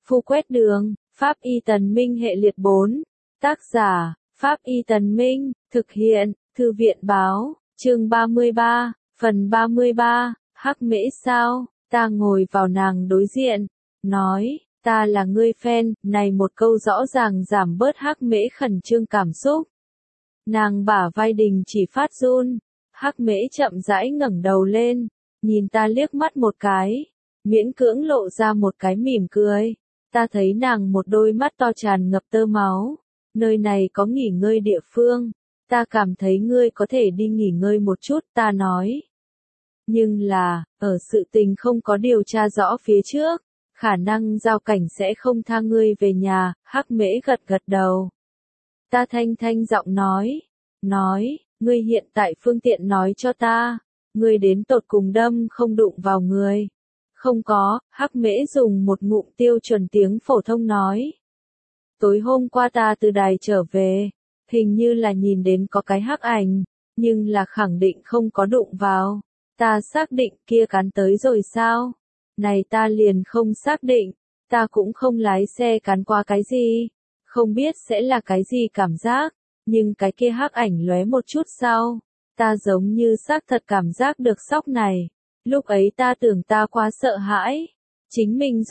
Phu quét đường, Pháp Y Tần Minh hệ liệt 4. Tác giả, Pháp Y Tần Minh, thực hiện, Thư viện báo, chương 33, phần 33, Hắc Mễ sao, ta ngồi vào nàng đối diện, nói, ta là ngươi fan, này một câu rõ ràng giảm bớt Hắc Mễ khẩn trương cảm xúc. Nàng bả vai đình chỉ phát run, Hắc Mễ chậm rãi ngẩng đầu lên, nhìn ta liếc mắt một cái, miễn cưỡng lộ ra một cái mỉm cười. Ta thấy nàng một đôi mắt to tràn ngập tơ máu. Nơi này có nghỉ ngơi địa phương. Ta cảm thấy ngươi có thể đi nghỉ ngơi một chút, ta nói. Nhưng là, ở sự tình không có điều tra rõ phía trước, khả năng giao cảnh sẽ không tha ngươi về nhà, Hắc Mễ gật gật đầu. Ta thanh giọng nói, ngươi hiện tại phương tiện nói cho ta, ngươi đến tột cùng đâm không đụng vào người. Không có, Hắc Mễ dùng một ngụm tiêu chuẩn tiếng phổ thông nói. Tối hôm qua ta từ đài trở về, hình như là nhìn đến có cái hắc ảnh, nhưng là khẳng định không có đụng vào. Ta xác định kia cắn tới rồi sao? Này ta liền không xác định, ta cũng không lái xe cắn qua cái gì, không biết sẽ là cái gì cảm giác, nhưng cái kia hắc ảnh lóe một chút sau, ta giống như xác thật cảm giác được sốc này. Lúc ấy ta tưởng ta quá sợ hãi, chính mình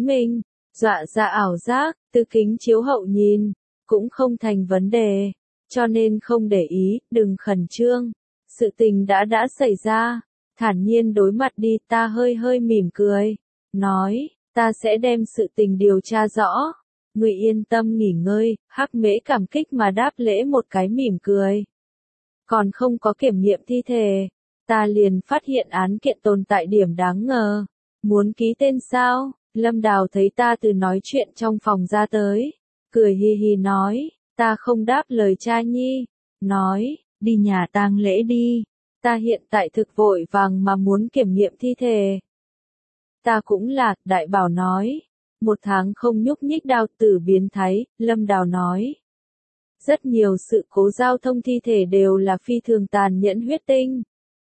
dọa ra ảo giác, từ kính chiếu hậu nhìn, cũng không thành vấn đề, cho nên không để ý, đừng khẩn trương, sự tình đã xảy ra, thản nhiên đối mặt đi. Ta hơi mỉm cười, nói, ta sẽ đem sự tình điều tra rõ, ngươi yên tâm nghỉ ngơi. Hắc Mễ cảm kích mà đáp lễ một cái mỉm cười. Còn không có kiểm nghiệm thi thể, ta liền phát hiện án kiện tồn tại điểm đáng ngờ. Muốn ký tên sao? Lâm Đào thấy ta từ nói chuyện trong phòng ra tới, cười hi hi nói, ta không đáp lời cha nhi, nói, đi nhà tang lễ đi, ta hiện tại thực vội vàng mà muốn kiểm nghiệm thi thể. Ta cũng là, Đại Bảo nói, 1 tháng không nhúc nhích đào tử biến thái. Lâm Đào nói, rất nhiều sự cố giao thông thi thể đều là phi thường tàn nhẫn huyết tinh.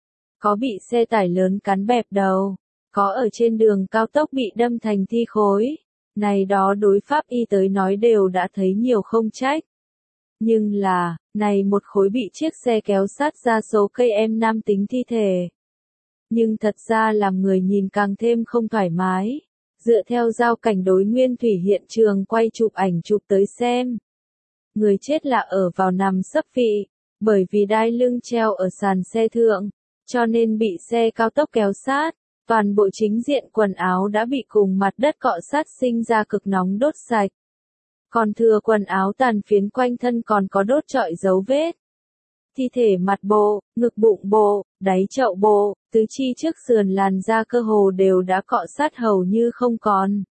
Có bị xe tải lớn cắn bẹp đầu, có ở trên đường cao tốc bị đâm thành thi khối. Này đó đối pháp y tới nói đều đã thấy nhiều không trách. Nhưng là, này một khối bị chiếc xe kéo sát ra số cây em nam tính thi thể. Nhưng thật ra làm người nhìn càng thêm không thoải mái. Dựa theo giao cảnh đối nguyên thủy hiện trường quay chụp ảnh chụp tới xem. Người chết là ở vào nằm sấp vị, bởi vì đai lưng treo ở sàn xe thượng, cho nên bị xe cao tốc kéo sát. Toàn bộ chính diện quần áo đã bị cùng mặt đất cọ sát sinh ra cực nóng đốt sạch. Còn thừa quần áo tàn phiến quanh thân còn có đốt trọi dấu vết. Thi thể mặt bộ, ngực bụng bộ, đáy chậu bộ, tứ chi trước sườn làn da cơ hồ đều đã cọ sát hầu như không còn.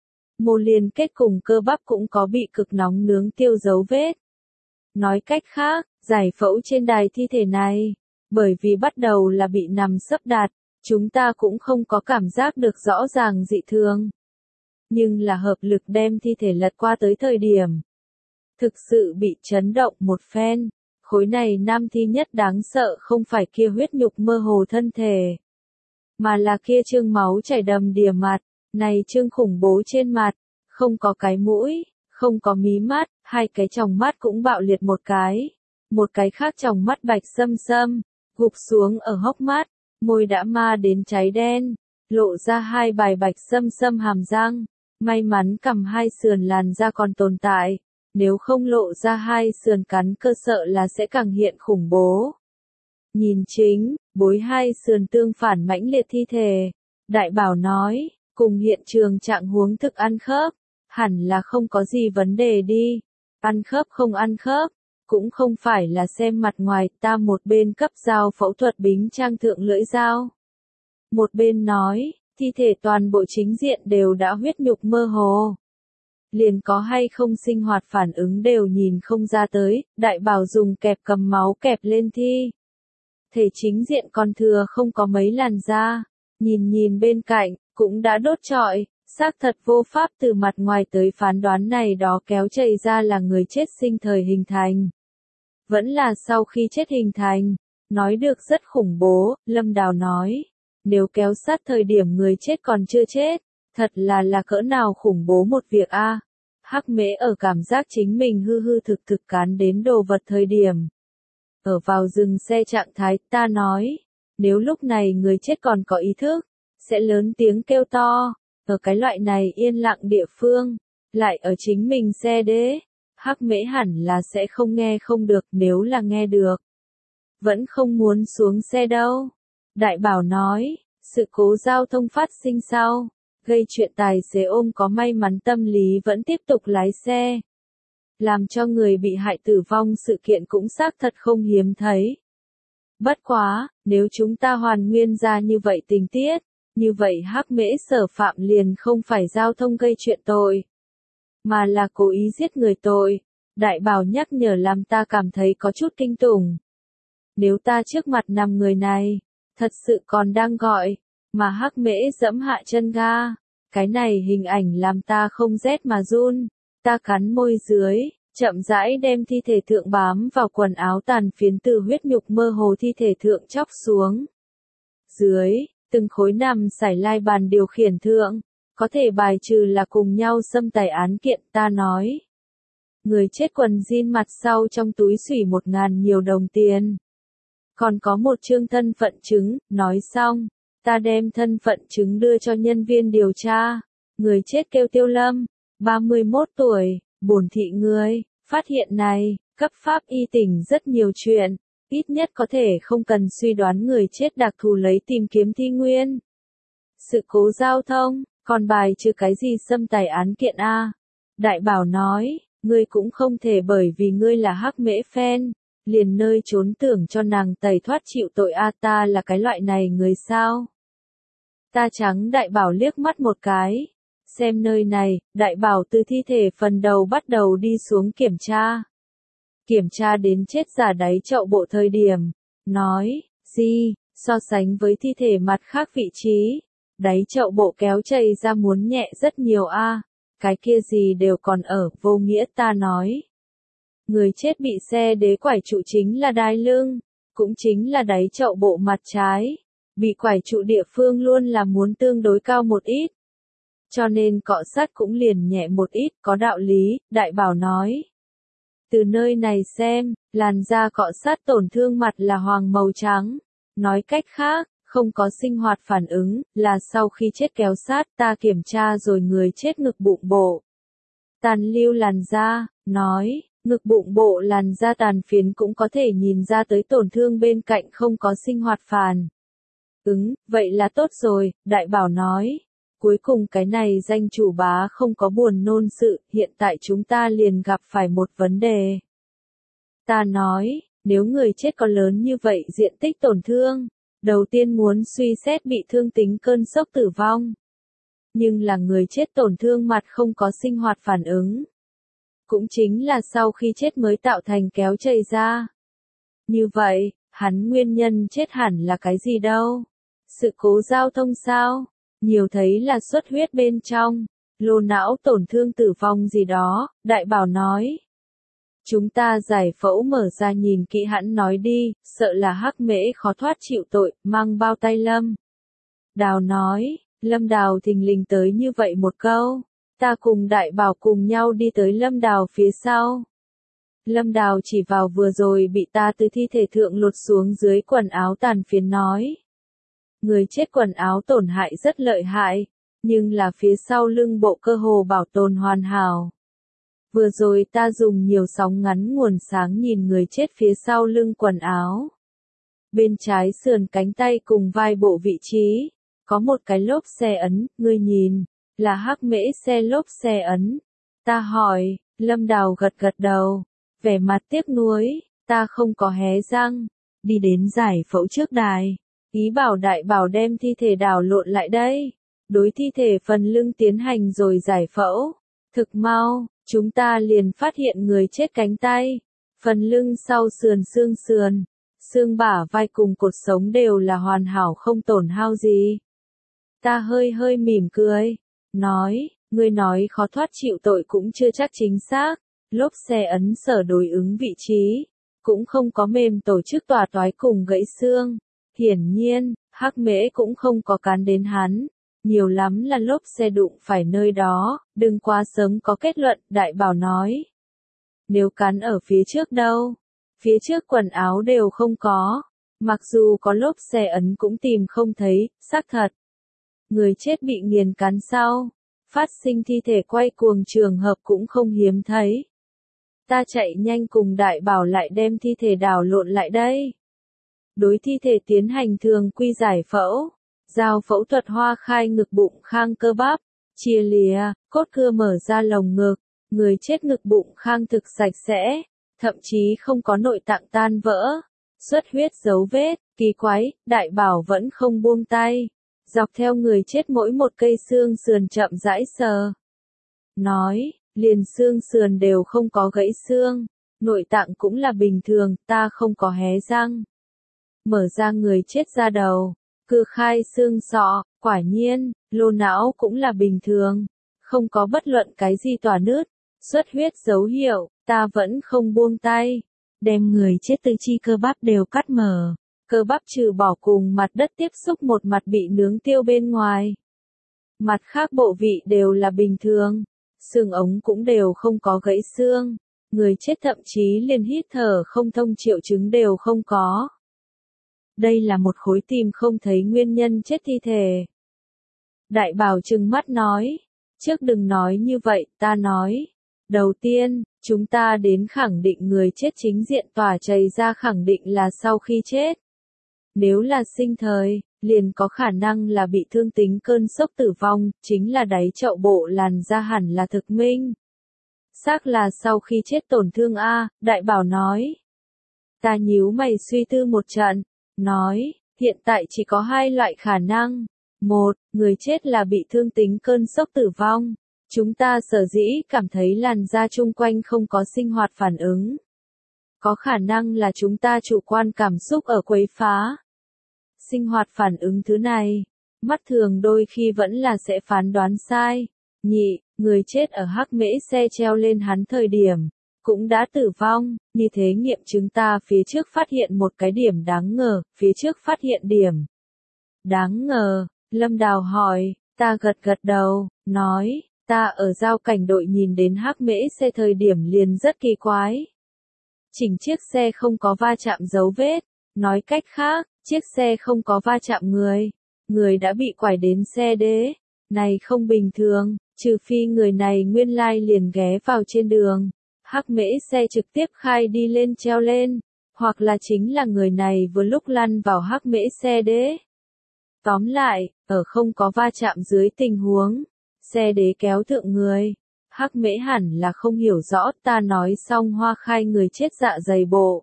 Mô liên kết cùng cơ bắp cũng có bị cực nóng nướng tiêu dấu vết. Nói cách khác, giải phẫu trên đài thi thể này, bởi vì bắt đầu là bị nằm sấp đặt, chúng ta cũng không có cảm giác được rõ ràng dị thường. Nhưng là hợp lực đem thi thể lật qua tới thời điểm. Thực sự bị chấn động một phen. Khối này nam thi nhất đáng sợ không phải kia huyết nhục mơ hồ thân thể. Mà là kia trương máu chảy đầm đìa mặt. Này trương khủng bố trên mặt. Không có cái mũi, không có mí mắt, 2 cái tròng mắt cũng bạo liệt một cái. Một cái khác tròng mắt bạch sâm, gục xuống ở hốc mắt. Môi đã ma đến cháy đen, lộ ra 2 bài bạch sâm hàm răng, may mắn cằm 2 sườn làn da còn tồn tại, nếu không lộ ra 2 sườn cắn cơ sợ là sẽ càng hiện khủng bố. Nhìn chính, bối 2 sườn tương phản mãnh liệt thi thể, Đại Bảo nói, cùng hiện trường trạng huống thực ăn khớp, hẳn là không có gì vấn đề đi, ăn khớp không ăn khớp. Cũng không phải là xem mặt ngoài. Ta một bên cấp dao phẫu thuật bính trang thượng lưỡi dao. Một bên nói, thi thể toàn bộ chính diện đều đã huyết nhục mơ hồ. Liền có hay không sinh hoạt phản ứng đều nhìn không ra tới. Đại Bảo dùng kẹp cầm máu kẹp lên thi. Thể chính diện còn thừa không có mấy làn da. Nhìn bên cạnh, cũng đã đốt trọi. Xác thật vô pháp từ mặt ngoài tới phán đoán này đó kéo chảy ra là người chết sinh thời hình thành. Vẫn là sau khi chết hình thành, nói được rất khủng bố. Lâm Đào nói, nếu kéo sát thời điểm người chết còn chưa chết, Thật là cỡ nào khủng bố một việc a. Hắc Mễ ở cảm giác chính mình hư hư thực thực cán đến đồ vật thời điểm. Ở vào dừng xe trạng thái, ta nói, nếu lúc này người chết còn có ý thức, sẽ lớn tiếng kêu to, ở cái loại này yên lặng địa phương, lại ở chính mình xe đế, Hắc Mễ hẳn là sẽ không nghe không được, nếu là nghe được. Vẫn không muốn xuống xe đâu. Đại Bảo nói, sự cố giao thông phát sinh sau, gây chuyện tài xế ôm có may mắn tâm lý vẫn tiếp tục lái xe. Làm cho người bị hại tử vong sự kiện cũng xác thật không hiếm thấy. Bất quá, nếu chúng ta hoàn nguyên ra như vậy tình tiết, như vậy Hắc Mễ Sở phạm liền không phải giao thông gây chuyện tội, mà là cố ý giết người tội. Đại Bảo nhắc nhở làm ta cảm thấy có chút kinh tủng. Nếu ta trước mặt nằm người này, thật sự còn đang gọi, mà Hắc Mễ dẫm hạ chân ga, cái này hình ảnh làm ta không rét mà run. Ta cắn môi dưới, chậm rãi đem thi thể thượng bám vào quần áo tàn phiến từ huyết nhục mơ hồ thi thể thượng chóc xuống. Dưới, từng khối nằm sải lai bàn điều khiển thượng, có thể bài trừ là cùng nhau xâm tài án kiện, ta nói. Người chết quần jean mặt sau trong túi xủy 1.000 nhiều đồng tiền. Còn có một chương thân phận chứng, nói xong, ta đem thân phận chứng đưa cho nhân viên điều tra. Người chết kêu Tiêu Lâm, 31 tuổi, bổn thị người, phát hiện này, cấp pháp y tỉnh rất nhiều chuyện, ít nhất có thể không cần suy đoán người chết đặc thù lấy tìm kiếm thi nguyên. Sự cố giao thông, còn bài trừ cái gì xâm tài án kiện a? Đại Bảo nói, ngươi cũng không thể bởi vì ngươi là Hắc Mễ fan, liền nơi trốn tưởng cho nàng tẩy thoát chịu tội a, ta là cái loại này người sao? Ta trắng Đại Bảo liếc mắt một cái. Xem nơi này, Đại Bảo từ thi thể phần đầu bắt đầu đi xuống kiểm tra. Kiểm tra đến chết giả đáy chậu bộ thời điểm. Nói, gì, so sánh với thi thể mặt khác vị trí. Đáy chậu bộ kéo chảy ra muốn nhẹ rất nhiều a. Cái kia gì đều còn ở, vô nghĩa ta nói. Người chết bị xe đế quải trụ chính là đai lưng, cũng chính là đáy chậu bộ mặt trái. Bị quải trụ địa phương luôn là muốn tương đối cao một ít. Cho nên cọ sát cũng liền nhẹ một ít, có đạo lý, Đại Bảo nói. Từ nơi này xem, làn da cọ sát tổn thương mặt là hoàng màu trắng. Nói cách khác, không có sinh hoạt phản ứng, là sau khi chết kéo sát, ta kiểm tra rồi người chết ngực bụng bộ. Tàn lưu làn da, nói, ngực bụng bộ làn da tàn phiến cũng có thể nhìn ra tới tổn thương bên cạnh không có sinh hoạt phản ứng, vậy là tốt rồi, Đại Bảo nói. Cuối cùng cái này danh chủ bá không có buồn nôn sự, hiện tại chúng ta liền gặp phải một vấn đề. Ta nói, nếu người chết có lớn như vậy diện tích tổn thương, đầu tiên muốn suy xét bị thương tính cơn sốc tử vong. Nhưng là người chết tổn thương mặt không có sinh hoạt phản ứng. Cũng chính là sau khi chết mới tạo thành kéo chảy ra. Như vậy, hắn nguyên nhân chết hẳn là cái gì đâu? Sự cố giao thông sao? Nhiều thấy là xuất huyết bên trong, lô não tổn thương tử vong gì đó, Đại Bảo nói. Chúng ta giải phẫu mở ra nhìn kỹ hẳn nói đi, sợ là Hắc Mễ khó thoát chịu tội, mang bao tay Lâm. Đào nói, Lâm Đào thình lình tới như vậy một câu, ta cùng Đại Bảo cùng nhau đi tới Lâm Đào phía sau. Lâm Đào chỉ vào vừa rồi bị ta từ thi thể thượng lột xuống dưới quần áo tàn phiến nói. Người chết quần áo tổn hại rất lợi hại, nhưng là phía sau lưng bộ cơ hồ bảo tồn hoàn hảo. Vừa rồi ta dùng nhiều sóng ngắn nguồn sáng nhìn người chết phía sau lưng quần áo. Bên trái sườn cánh tay cùng vai bộ vị trí, có một cái lốp xe ấn, ngươi nhìn, là Hắc Mễ xe lốp xe ấn. Ta hỏi, Lâm Đào gật gật đầu, vẻ mặt tiếc nuối, ta không có hé răng, đi đến giải phẫu trước đài. Ý bảo Đại Bảo đem thi thể đảo lộn lại đây. Đối thi thể phần lưng tiến hành rồi giải phẫu. Thực mau, chúng ta liền phát hiện người chết cánh tay. Phần lưng sau sườn xương bả vai cùng cột sống đều là hoàn hảo không tổn hao gì. Ta hơi mỉm cười. Nói, ngươi nói khó thoát chịu tội cũng chưa chắc chính xác. Lốp xe ấn sở đối ứng vị trí. Cũng không có mềm tổ chức tòa toái cùng gãy xương. Hiển nhiên, Hắc Mễ cũng không có cán đến hắn, nhiều lắm là lốp xe đụng phải nơi đó, đừng quá sớm có kết luận, Đại Bảo nói. Nếu cắn ở phía trước đâu? Phía trước quần áo đều không có. Mặc dù có lốp xe ấn cũng tìm không thấy, xác thật. Người chết bị nghiền cắn sau. Phát sinh thi thể quay cuồng trường hợp cũng không hiếm thấy. Ta chạy nhanh cùng Đại Bảo lại đem thi thể đảo lộn lại đây. Đối thi thể tiến hành thường quy giải phẫu. Giao phẫu thuật hoa khai ngực bụng khang cơ bắp. Chia lìa, cốt cưa mở ra lồng ngực. Người chết ngực bụng khang thực sạch sẽ. Thậm chí không có nội tạng tan vỡ. Xuất huyết dấu vết, kỳ quái, Đại Bảo vẫn không buông tay. Dọc theo người chết mỗi một cây xương sườn chậm rãi sờ. Nói, liền xương sườn đều không có gãy xương. Nội tạng cũng là bình thường, ta không có hé răng. Mở ra người chết ra đầu. Cưa khai xương sọ, quả nhiên, lô não cũng là bình thường. Không có bất luận cái gì tỏa nứt. Xuất huyết dấu hiệu, ta vẫn không buông tay. Đem người chết tứ chi cơ bắp đều cắt mở. Cơ bắp trừ bỏ cùng mặt đất tiếp xúc một mặt bị nướng tiêu bên ngoài. Mặt khác bộ vị đều là bình thường. Xương ống cũng đều không có gãy xương. Người chết thậm chí liền hít thở không thông triệu chứng đều không có. Đây là một khối tìm không thấy nguyên nhân chết thi thể. Đại Bảo trừng mắt nói. Trước đừng nói như vậy, ta nói. Đầu tiên, chúng ta đến khẳng định người chết chính diện tỏa chảy ra khẳng định là sau khi chết. Nếu là sinh thời, liền có khả năng là bị thương tính cơn sốc tử vong, chính là đáy chậu bộ làn da hẳn là thực minh. Xác là sau khi chết tổn thương A, Đại Bảo nói. Ta nhíu mày suy tư một trận, nói, hiện tại chỉ có hai loại khả năng. Một, người chết là bị thương tính cơn sốc tử vong. Chúng ta sở dĩ cảm thấy làn da chung quanh không có sinh hoạt phản ứng. Có khả năng là chúng ta chủ quan cảm xúc ở quấy phá. Sinh hoạt phản ứng thứ này, mắt thường đôi khi vẫn là sẽ phán đoán sai. Nhị, người chết ở hắc mễ xe treo lên hắn thời điểm, cũng đã tử vong, như thế nghiệm chứng ta phía trước phát hiện một cái điểm đáng ngờ, phía trước phát hiện điểm. Đáng ngờ, Lâm Đào hỏi, ta gật gật đầu, nói. Ta ở giao cảnh đội nhìn đến hắc mễ xe thời điểm liền rất kỳ quái. Chỉnh chiếc xe không có va chạm dấu vết. Nói cách khác, chiếc xe không có va chạm người. Người đã bị quải đến xe đế. Này không bình thường, trừ phi người này nguyên lai liền ghé vào trên đường. Hắc mễ xe trực tiếp khai đi lên treo lên. Hoặc là chính là người này vừa lúc lăn vào hắc mễ xe đế. Tóm lại, ở không có va chạm dưới tình huống. Xe đế kéo thượng người. Hắc mễ hẳn là không hiểu rõ, ta nói xong hoa khai người chết dạ dày bộ.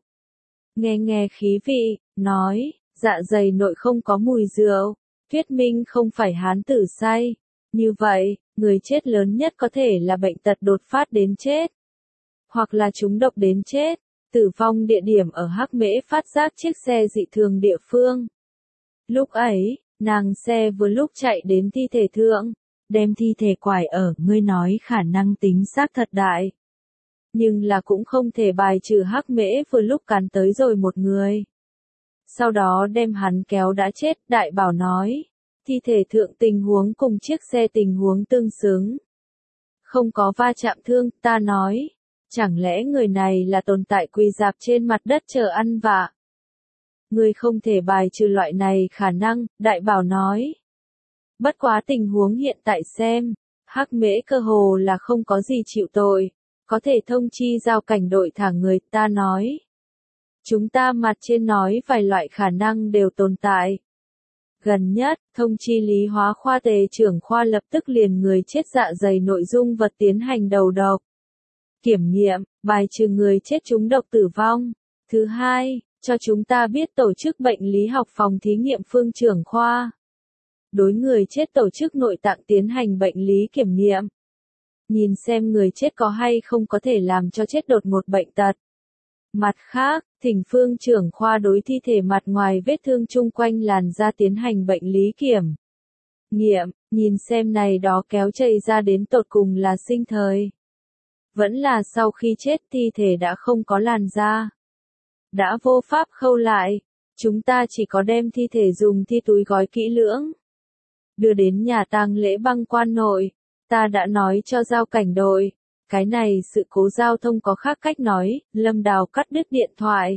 Nghe khí vị, nói, dạ dày nội không có mùi rượu, thuyết minh không phải hán tử say. Như vậy, người chết lớn nhất có thể là bệnh tật đột phát đến chết. Hoặc là trúng độc đến chết, tử vong địa điểm ở hắc mễ phát giác chiếc xe dị thường địa phương. Lúc ấy, nàng xe vừa lúc chạy đến thi thể thượng. Đem thi thể quải ở, ngươi nói khả năng tính xác thật đại. Nhưng là cũng không thể bài trừ hắc mễ vừa lúc cắn tới rồi một người. Sau đó đem hắn kéo đã chết, Đại Bảo nói. Thi thể thượng tình huống cùng chiếc xe tình huống tương xứng. Không có va chạm thương, ta nói. Chẳng lẽ người này là tồn tại quỳ dạp trên mặt đất chờ ăn vạ? Ngươi không thể bài trừ loại này khả năng, Đại Bảo nói. Bất quá tình huống hiện tại xem, hắc mễ cơ hồ là không có gì chịu tội, có thể thông chi giao cảnh đội thả người, ta nói. Chúng ta mặt trên nói vài loại khả năng đều tồn tại. Gần nhất, thông chi lý hóa khoa tề trưởng khoa lập tức liền người chết dạ dày nội dung vật tiến hành đầu độc. Kiểm nghiệm, bài trừ người chết trúng độc tử vong. Thứ hai, cho chúng ta biết tổ chức bệnh lý học phòng thí nghiệm phương trưởng khoa. Đối người chết tổ chức nội tạng tiến hành bệnh lý kiểm nghiệm. Nhìn xem người chết có hay không có thể làm cho chết đột ngột bệnh tật. Mặt khác, thỉnh phương trưởng khoa đối thi thể mặt ngoài vết thương chung quanh làn da tiến hành bệnh lý kiểm nghiệm, nhìn xem này đó kéo chảy ra đến tột cùng là sinh thời. Vẫn là sau khi chết thi thể đã không có làn da. Đã vô pháp khâu lại, chúng ta chỉ có đem thi thể dùng thi túi gói kỹ lưỡng. đưa đến nhà tang lễ băng quan nội. Ta đã nói cho giao cảnh đội. Cái này sự cố giao thông có khác cách nói, Lâm Đào cắt đứt điện thoại.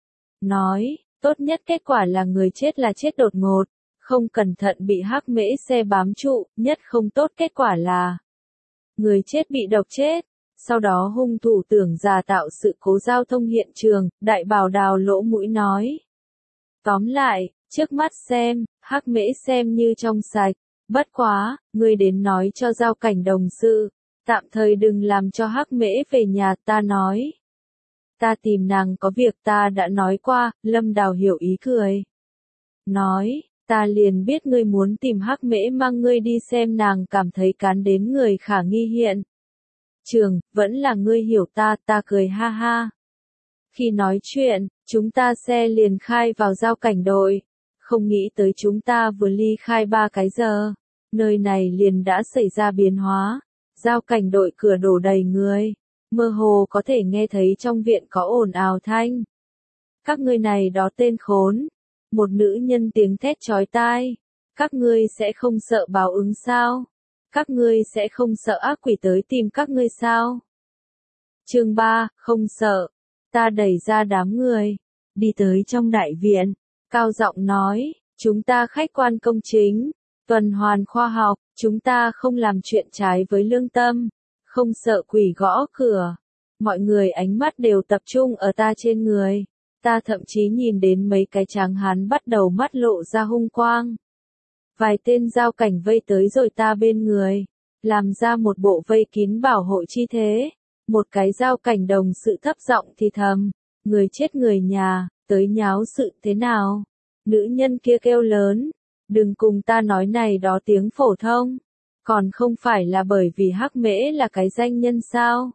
Nói, tốt nhất kết quả là người chết là chết đột ngột, không cẩn thận bị hắc mễ xe bám trụ, nhất không tốt kết quả là người chết bị độc chết. Sau đó hung thủ tưởng giả tạo sự cố giao thông hiện trường, Đại Bảo đào lỗ mũi nói. Tóm lại, trước mắt xem, hắc mễ xem như trong sạch, bất quá, ngươi đến nói cho giao cảnh đồng sự, tạm thời đừng làm cho hắc mễ về nhà, ta nói. Ta tìm nàng có việc, ta đã nói qua, Lâm Đào hiểu ý cười. Nói, ta liền biết ngươi muốn tìm hắc mễ mang ngươi đi xem, nàng cảm thấy cán đến người khả nghi hiện trường, vẫn là ngươi hiểu ta, ta cười ha ha. Khi nói chuyện, chúng ta xe liền khai vào giao cảnh đội. Không nghĩ tới chúng ta vừa ly khai 3 cái giờ, nơi này liền đã xảy ra biến hóa. Giao cảnh đội cửa đổ đầy người, mơ hồ có thể nghe thấy trong viện có ồn ào thanh. Các ngươi này đó tên khốn. Một nữ nhân tiếng thét chói tai. Các ngươi sẽ không sợ báo ứng sao? Các ngươi sẽ không sợ ác quỷ tới tìm các ngươi sao? Chương 3, không sợ. Ta đẩy ra đám người, đi tới trong đại viện, cao giọng nói, chúng ta khách quan công chính, tuần hoàn khoa học, chúng ta không làm chuyện trái với lương tâm, không sợ quỷ gõ cửa. Mọi người ánh mắt đều tập trung ở ta trên người, ta thậm chí nhìn đến mấy cái tráng hán bắt đầu mắt lộ ra hung quang. Vài tên giao cảnh vây tới rồi ta bên người, làm ra một bộ vây kín bảo hộ chi thế. Một cái giao cảnh đồng sự thấp giọng thì thầm, người chết người nhà, tới nháo sự thế nào? Nữ nhân kia kêu lớn, đừng cùng ta nói này đó tiếng phổ thông, còn không phải là bởi vì hắc mễ là cái danh nhân sao?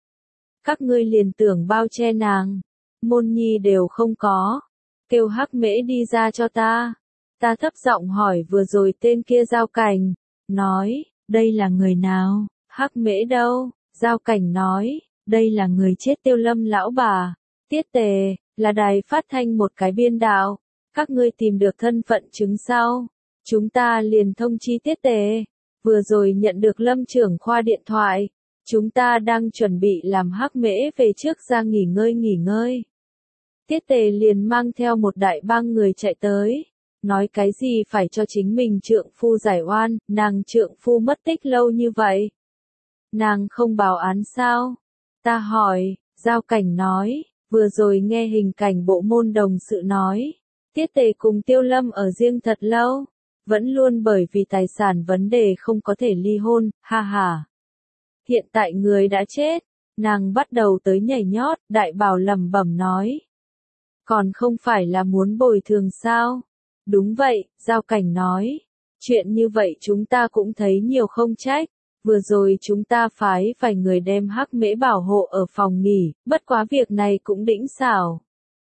Các ngươi liền tưởng bao che nàng, môn nhi đều không có, kêu hắc mễ đi ra cho ta. Ta thấp giọng hỏi vừa rồi tên kia giao cảnh, nói, đây là người nào, hắc mễ đâu? Giao cảnh nói, đây là người chết Tiêu Lâm lão bà. Tiết Tề, là đài phát thanh một cái biên đạo. Các ngươi tìm được thân phận chứng sao? Chúng ta liền thông chi Tiết Tề. Vừa rồi nhận được Lâm trưởng khoa điện thoại. Chúng ta đang chuẩn bị làm hắc mễ về trước ra nghỉ ngơi. Tiết Tề liền mang theo một đại bang người chạy tới. Nói cái gì phải cho chính mình trượng phu giải oan, nàng trượng phu mất tích lâu như vậy. Nàng không báo án sao? Ta hỏi, giao cảnh nói, vừa rồi nghe hình cảnh bộ môn đồng sự nói. Tiết Tề cùng Tiêu Lâm ở riêng thật lâu, vẫn luôn bởi vì tài sản vấn đề không có thể ly hôn, ha ha. Hiện tại người đã chết, nàng bắt đầu tới nhảy nhót, Đại Bảo lẩm bẩm nói. Còn không phải là muốn bồi thường sao? Đúng vậy, giao cảnh nói. Chuyện như vậy chúng ta cũng thấy nhiều không trách. Vừa rồi chúng ta phái vài người đem hắc mễ bảo hộ ở phòng nghỉ, bất quá việc này cũng đỉnh xảo.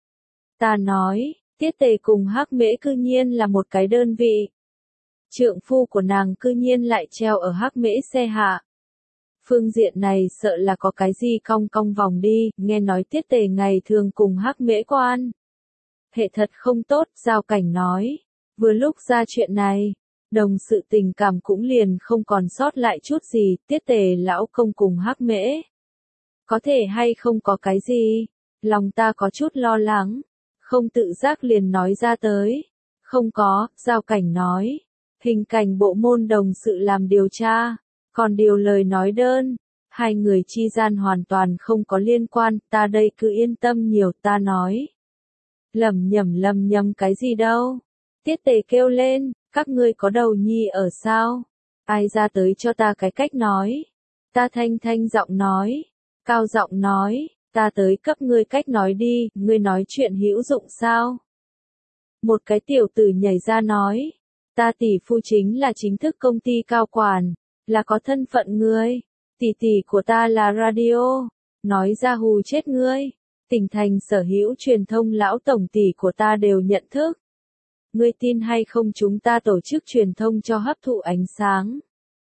Ta nói, Tiết Tề cùng hắc mễ cư nhiên là một cái đơn vị. Trượng phu của nàng cư nhiên lại treo ở hắc mễ xe hạ. Phương diện này sợ là có cái gì cong cong vòng đi, nghe nói Tiết Tề ngày thường cùng hắc mễ quan. Hệ thật không tốt, giao cảnh nói. Vừa lúc ra chuyện này. Đồng sự tình cảm cũng liền không còn sót lại chút gì, Tiết Tề lão công cùng hắc mễ. Có thể hay không có cái gì, lòng ta có chút lo lắng, không tự giác liền nói ra tới. Không có, giao cảnh nói, hình cảnh bộ môn đồng sự làm điều tra, còn điều lời nói đơn, hai người chi gian hoàn toàn không có liên quan, ta đây cứ yên tâm nhiều, ta nói. Lầm nhầm cái gì đâu, Tiết Tề kêu lên. Các ngươi có đầu nhi ở sao? Ai ra tới cho ta cái cách nói? Ta thanh giọng nói, cao giọng nói, ta tới cấp ngươi cách nói đi, ngươi nói chuyện hữu dụng sao? Một cái tiểu tử nhảy ra nói, ta tỷ phu chính là chính thức công ty cao quản, là có thân phận ngươi, tỷ của ta là radio, nói ra hù chết ngươi, tỉnh thành sở hữu truyền thông lão tổng tỷ của ta đều nhận thức. Ngươi tin hay không chúng ta tổ chức truyền thông cho hấp thụ ánh sáng.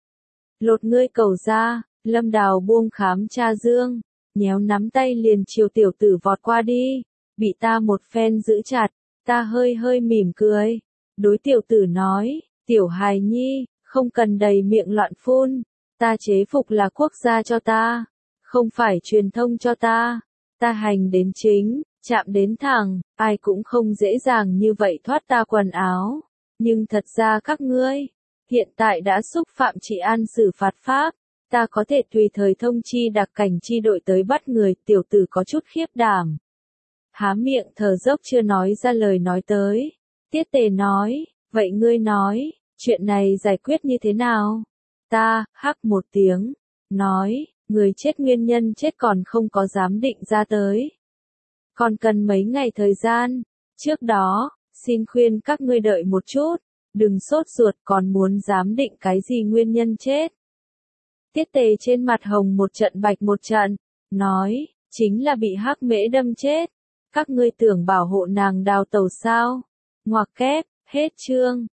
Lột ngươi cầu ra, Lâm Đào buông khám tra dương, nhéo nắm tay liền chiều tiểu tử vọt qua đi, bị ta một phen giữ chặt, ta hơi mỉm cười. Đối tiểu tử nói, tiểu hài nhi, Không cần đầy miệng loạn phun, ta chế phục là quốc gia cho ta, không phải truyền thông cho ta. Ta hành đến chính, chạm đến thẳng, ai cũng không dễ dàng như vậy thoát ta quần áo. Nhưng thật ra các ngươi, hiện tại đã xúc phạm trị an xử phạt pháp, ta có thể tùy thời thông chi đặc cảnh chi đội tới bắt người. Tiểu tử có chút khiếp đảm, há miệng thở dốc chưa nói ra lời nói tới. Tiết Tề nói, vậy ngươi nói, chuyện này giải quyết như thế nào? Ta, hắc một tiếng, nói, người chết nguyên nhân chết còn không có giám định ra tới. Còn cần mấy ngày thời gian, trước đó, xin khuyên các ngươi đợi một chút, đừng sốt ruột còn muốn giám định cái gì nguyên nhân chết. Tiết Tề trên mặt hồng một trận bạch một trận, nói, chính là bị hắc mễ đâm chết. Các ngươi tưởng bảo hộ nàng đào tẩu sao? Ngoặc kép, hết chương.